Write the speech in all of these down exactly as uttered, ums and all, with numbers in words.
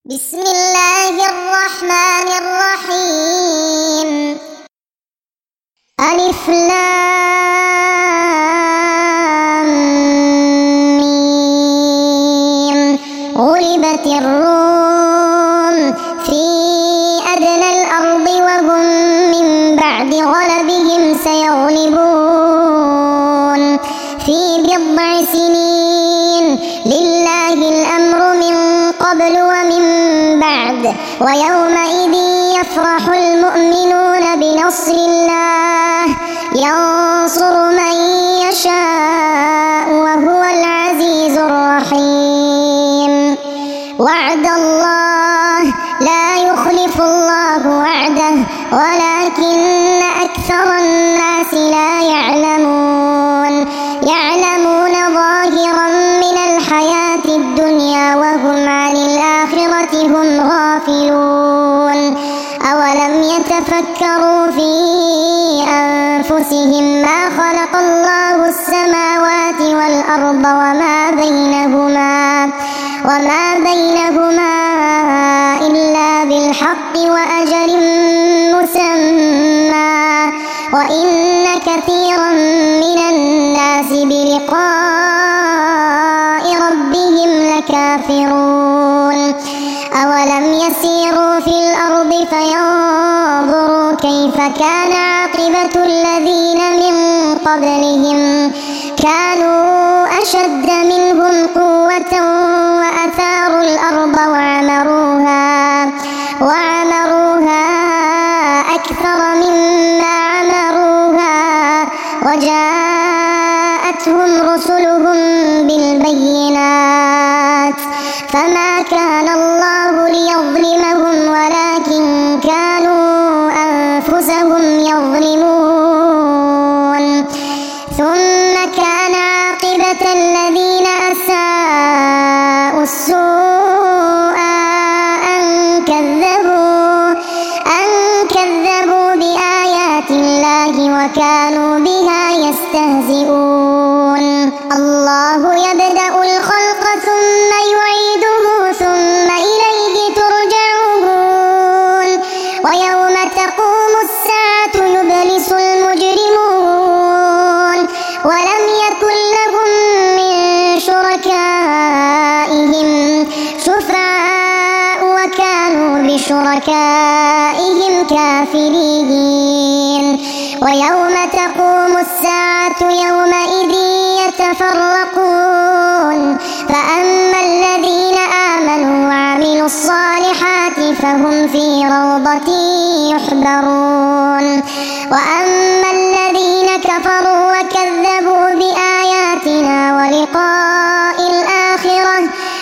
بسم الله الرحمن الرحيم. ألف لام ميم. غلبت الروم في أدنى الأرض وهم من بعد غلبهم سيغلبون في بضع سنين. لله الأمر من قبل ومن بعد، ويومئذ يفرح المؤمنون بنصر الله ينصر من يشاء وهو العزيز الرحيم. وعد الله لا يخلف الله وعده ولكن أكثر الناس لا يعلمون يعلمون ظاهرا من الحياة الدنيا وهم عن الآخرة هم غافلون. أولم يتفكروا في أنفسهم ما خلق الله السماوات والأرض وما بينهما وما بينهما إلا بالحق وأجل مسمى، وإن كثيرا من الناس بلقاء ربهم لكافرون. أولم يسيروا في الأرض فينظروا كيف كان عاقبة الذين من قبلهم كانوا أشد منهم قوة وأثاروا الأرض وعمروها وعمروها أكثر مما عمروها وجاءتهم رسلهم بالبينات، فما كان الله ليظلمهم ولكن كانوا أنفسهم يظلمون. ثم كان عاقبة الذين أساءوا السوء أن كذبوا أن كذبوا بآيات الله وكانوا بها يستهزئون. الله يبدأ الخلق ثم يعيده ثم إليه ترجعون. ويوم تقوم الساعة يبلس المجرمون ولم يكن لهم من شركائهم شفعاء وكانوا بشركائهم كافرين. ويوم تقوم الساعة يومئذ يتفرقون، فأما الذين آمنوا وعملوا الصالحات فهم في روضة يحبرون، وأما الذين كفروا وكذبوا بآياتنا ولقاء الآخرة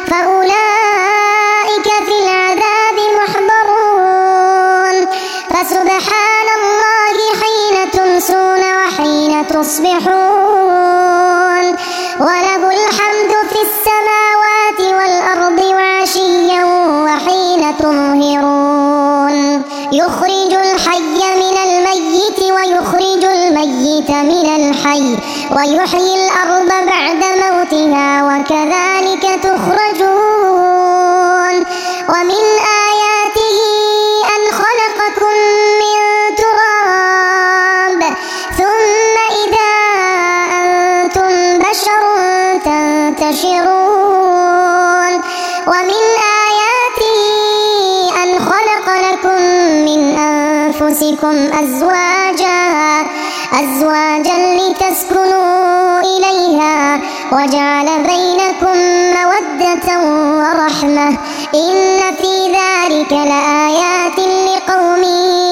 فأولئك في العذاب محضرون. فسبحان الله حين تمسون وحين تصبحون، وله الحمد في السماوات والأرض وعشيا وحين تظهرون. يخرج الحي من الميت ويخرج الميت من الحي ويحيي الأرض بعد موتها وكذلك تخرجون. ومن آياته أن خلقكم من تراب ثم إذا أنتم بشر تنتشرون. ومن آياته أن خلق لكم من أنفسكم أزواجا أزواجا لتسكنوا إليها وجعل بينكم مودة ورحمة إن في ذلك لآيات لقوم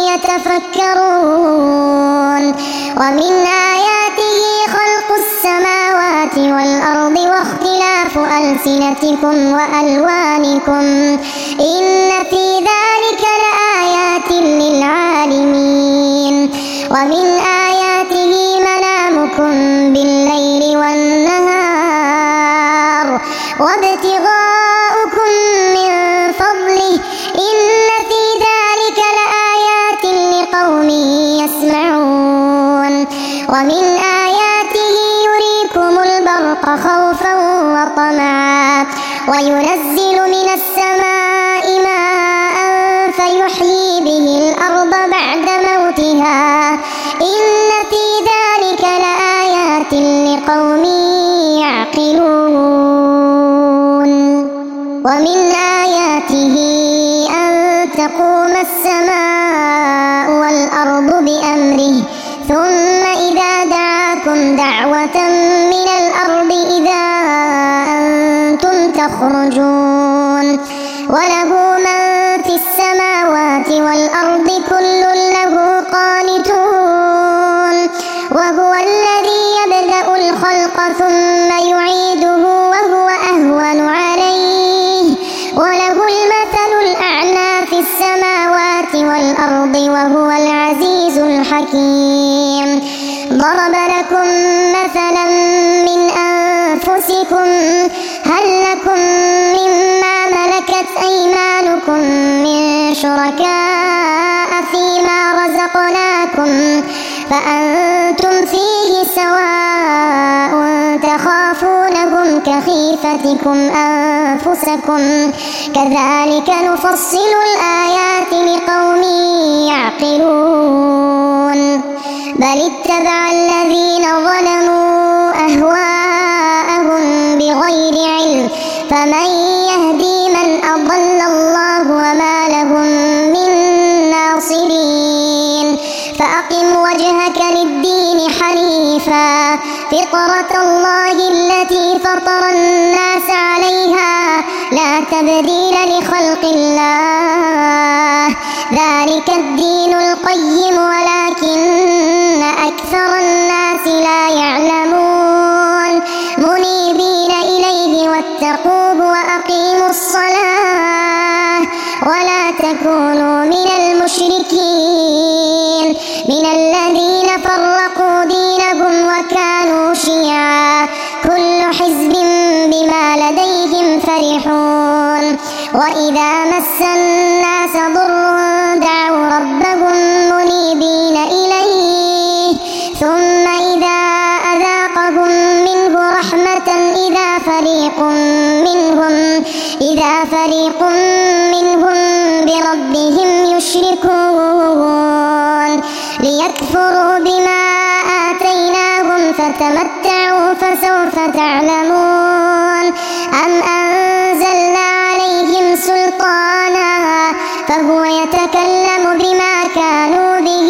يتفكرون. ومن آياته خلق السماوات والأرض واختلاف ألسنتكم وألوانكم إن في ذلك لآيات للعالمين. ومن آياته منامكم بالليل والنهار وابتغاؤكم من فضله إن في ذلك لآيات لقوم يسمعون. ومن آياته يريكم البرق خوفا وطمعا وينزل من السماء آياته أن تقوم السماء والأرض بأمره ثم إذا دعاكم دعوة من الأرض إذا أنتم تخرجون وله من في السماوات والأرض كل له قانتون وهو الذي يبدأ الخلق ثم يعيده وهو أهون عليه وله المثل الأعلى في السماوات والأرض وهو العزيز الحكيم. ضرب لكم مثلا من أنفسكم هل لكم مما ملكت أيمانكم من شركاء فيما رزقناكم فأنتم فيه سواء تخافونهم كخيفتكم أنفسكم كذلك نفصل الآيات لقوم يعقلون. بل اتبع الذين ظلموا أهواءهم بغير علم فمن يهدي من أضل الله وما لهم من ناصرين. فأقم وجهك للدين حنيفا فطرة الله التي فطر الناس عليها لا تبديل لخلق الله ذلك الدين القيم ولكن أكثر الناس لا يعلمون. منيبين إليه واتقوه وأقيموا الصلاة ولا تكونوا من المشركين من الذين فرقوا دينهم وكانوا شيعا كل حزب بما لديهم فرحون. وإذا مس الناس ضر دعوا ربهم منيبين إليه ثم إذا أذاقهم منه رحمة إذا فريق منهم إذا فريق منهم بربهم يشركون ليكفروا بما آتيناهم فتمتعوا فسوف تعلمون. أم أنزلنا عليهم سلطانا فهو يتكلم بما كانوا به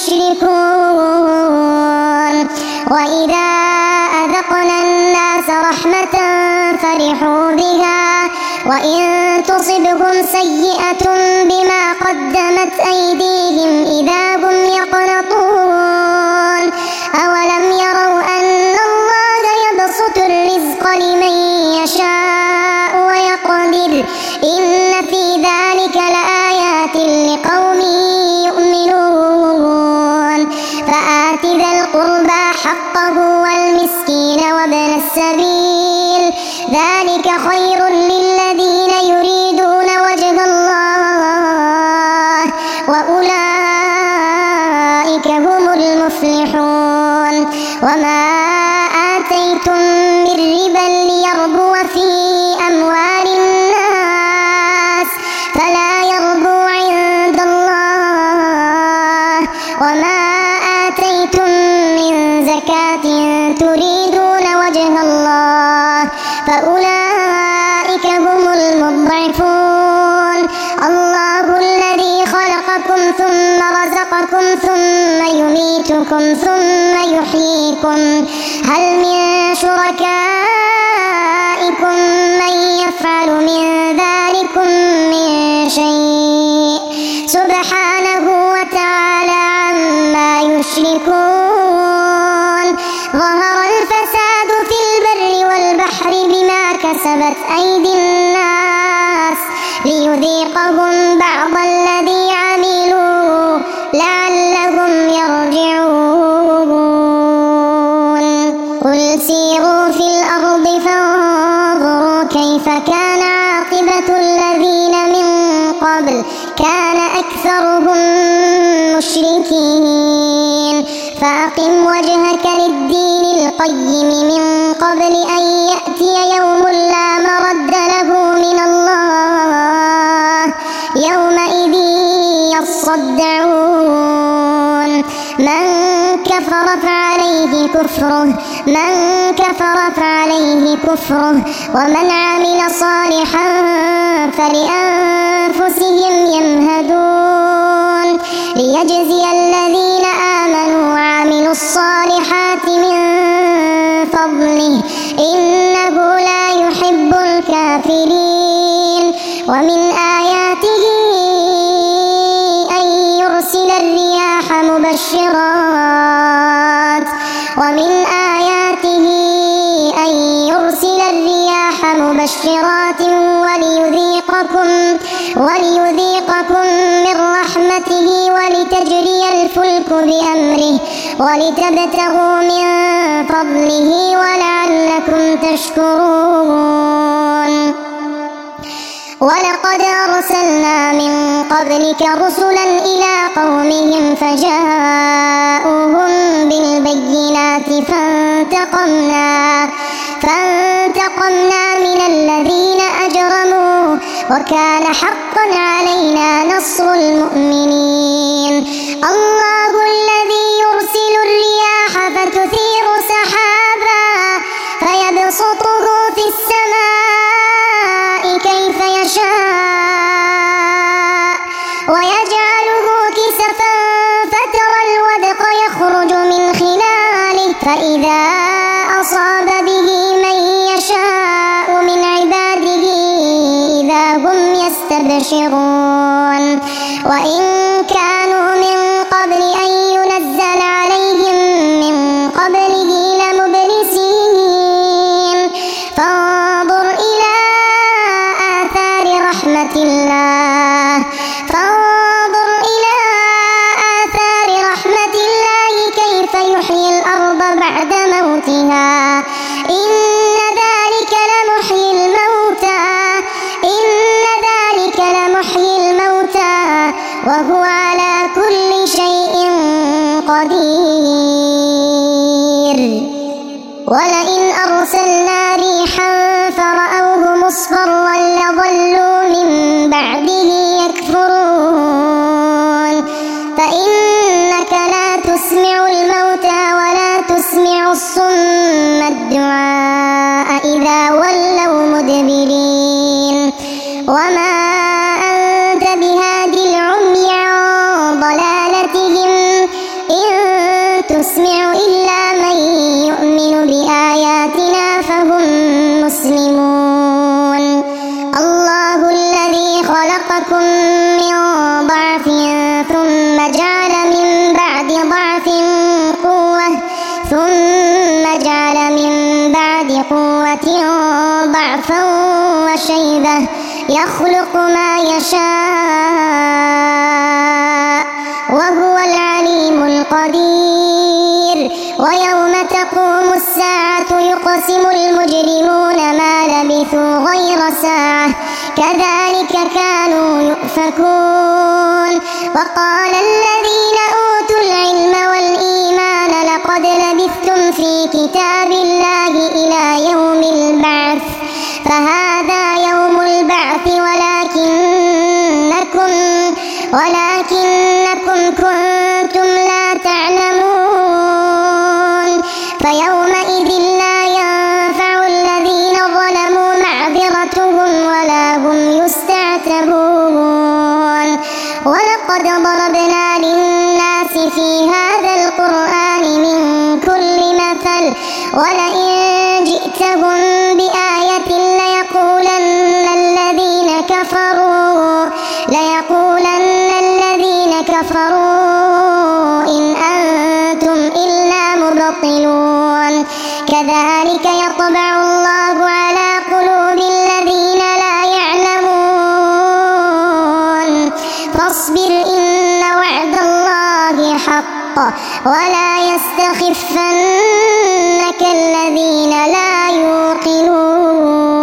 يشركون. وإذا أذقنا الناس رحمة فرحوا بها وإن تصبهم سيئة بما قدمت أيديهم إذا هم يقنطون. أولم يروا أن الله يبسط الرزق لمن يشاء ويقدر إن في ذلك لآيات لقوم يؤمنون. فآت ذا القربى حقه والمسكين وابن السبيل ذلك خير للذين يريدون وجه الله وأولئك هم المفلحون. وما آتيتم من ربا ليربو في أموال الناس فلا يربو عند الله وما آتيتم من زكاة تريدون وجه الله فأولئك هم المضعفون. الله الذي خلقكم ثم رزقكم ثم يميتكم ثم يحييكم هل من شركائكم من يفعل من ذلكم من شيء سبحانه وتعالى عما يشركون. ظهر الفساد في البر والبحر بما كسبت أيدي الناس ليذيقهم بعض الذي عملوا لعلهم يرجعون. قل سيروا في الأرض فانظروا كيف كان عاقبة الذين من قبل كان أكثرهم مشركين. فأقم وجهك للدين القيم من قبل أن يأتي يوم لا مرد له من الله يومئذ يصدعون. من كان كفر فعليه كفره من كفر فعليه كفره ومن عمل صالحا فلأنفسهم يمهدون ليجزي الذين آمنوا وعملوا الصالحات من فضله إنه لا يحب الكافرين ومن آياته أن يرسل الرياح مبشرات ومن آياته أن يرسل الرياح مبشرات وليذيقكم وليذيقكم من رحمته ولتجري الفلك بأمره ولتبتغوا من فضله ولعلكم تشكرون ولقد أرسلنا من قبلك رسلا إلى قومهم فجاءوهم بالبينات فانتقمنا فانتقمنا من الذين أجرموا وكان حقا علينا نصر المؤمنين الله الذي يرسل الرياح فتثير سحابا فيبسطه في السماء كيف يشاء ويجعله كسفا فترى الودق يخرج من خلاله فإذا أصاب به من يشاء من عباده إذا هم يستبشرون وإن كانوا من قبل أن ينزل عليهم من قبله لمبلسين فانظر إلى آثار رحمة الله فانظر إلى آثار رحمة الله كيف يحيي الأرض بعد موتها إن ذلك لمحيي الموتى إن ذلك لمحيي الموتى وهو على كل شيء قدير ولئن أرسلنا ريحا فرأوه مصفرا لظلوا من بعده يكفرون فإنك لا تسمع الموتى ولا تسمع الصم الدعاء إذا ولوا مدبرين وما أنت بهادي العمي عن ضلالتهم إن تسمع إلا من يؤمن بآياتنا فهم مسلمون الله الذي خلقكم من ضعف ثم جعل من بعد ضعف قوة ثم جعل من بعد قوة ضعفا وشيبة يخلق ما يشاء وهو العليم القدير ويوم تقوم الساعة يقسم المجرمون ما لبثوا غير ساعة كذلك كانوا يؤفكون وقال الذين أوتوا العلم والإيمان لقد لبثتم في كتاب الله إلى يوم البعث فهذا يوم البعث ولكنكم ولكنكم كنتم لا تعلمون فيومئذ لا ينفع الذين ظلموا معذرتهم ولا هم يستعتبون ولقد ضربنا للناس في هذا القرآن من كل مثل ولئن جئتهم بآية ليقولن الذين كفروا ليقولن الذين كفروا إن أنتم إلا مبطلون كذلك يطبع الله على قلوب الذين لا يعلمون فاصبر إن وعد الله حق ولا يستخفنك الذين لا يوقنون.